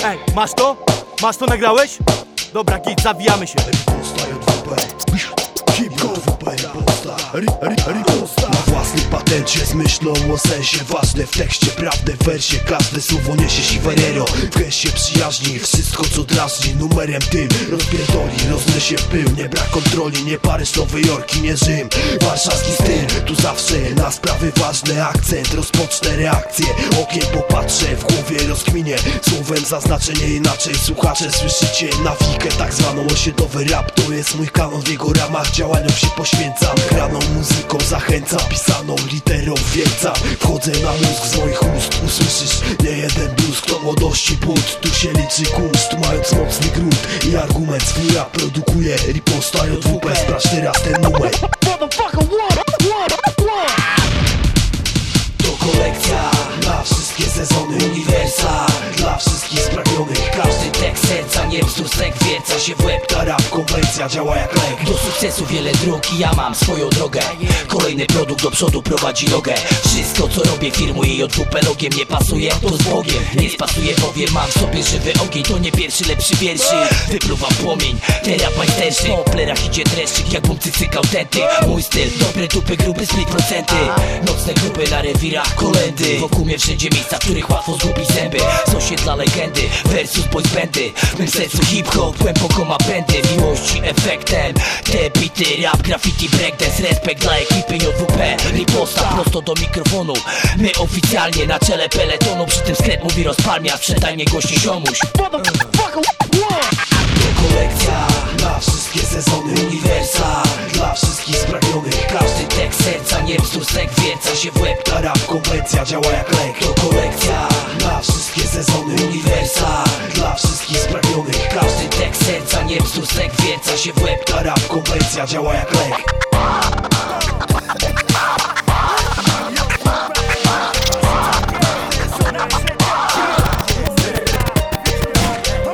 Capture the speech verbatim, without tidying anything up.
Ej, masz to? Masz to, nagrałeś? Dobra, git, zawijamy się. Na własnym patencie z myślą o sensie. Ważne w tekście, prawdę w wersie. Każde słowo niesie siwerero. W geście przyjaźni, wszystko co drażni. Numerem tym rozpierdoli, rozlesie pył. Nie brak kontroli, nie Paryż, Nowy Jork i nie Rzym. Warszawski styl, tu zawsze na sprawy ważne akcent. Rozpocznę reakcję, okiem popatrzę. W głowie rozkminię, słowem zaznaczenie inaczej. Słuchacze, słyszycie nawikę, tak zwaną osiedlowy rap. To jest mój kanon, w jego ramach działaniom się poświęcam. Graną muzyką zachęcam, pisaną literą wiercam. Wchodzę na mózg z moich ust, usłyszysz nie jeden blues. Kto młodości bunt, tu się liczy kunszt. Mając mocny grunt i argument, swój rap produkuje. Riposta J W P, sprawdź teraz ten numer. To kolekcja na wszystkie sezony uniwersa. Dla wszystkich spragnionych, każdy tekst serca. Nie bzdur, stek wierca się w łeb. Ta rap konwencja działa jak lek. Do sukcesu wiele dróg i ja mam swoją drogę. Kolejny produkt do przodu prowadzi nogę. Wszystko co robię firmuję J W P logiem. Nie pasuje, to z Bogiem. Nie spasuje bowiem, mam w sobie żywy ogień. To nie pierwszy lepszy wierszy. Wypluwam płomień, teraz majsterszy. Po plerach idzie dreszczyk, jakbym cycykał tenty. Mój styl, dobre tupy, gruby split procenty. Nocne grupy na rewirach, kolendy. Wokół mnie wszędzie miejsca, w których łatwo zgubić zęby. Z dla legendy, versus boys bandy. W mym sercu hip-hop, głęboko ma pędy. Miłości efektem, te bity, rap, graffiti, breakdance. Respekt dla ekipy J W P. Riposta prosto do mikrofonu. My oficjalnie na czele peletonu. Przy tym skret mówi rozpalmia, sprzedaj mnie głośniej ziomuś. To kolekcja na wszystkie sezony uniwersa. Dla wszystkich spragnionych, Każdy tekst serca, nie bzdur, stek wierca się w łeb. ta rap konwencja działa jak lek. To kolekcja Na wszystkie sezony uniwersa. Dla wszystkich spragnionych, Każdy tekst serca, nie bzdur, stek wierca się w łeb. ta rap konwencja działa jak lek.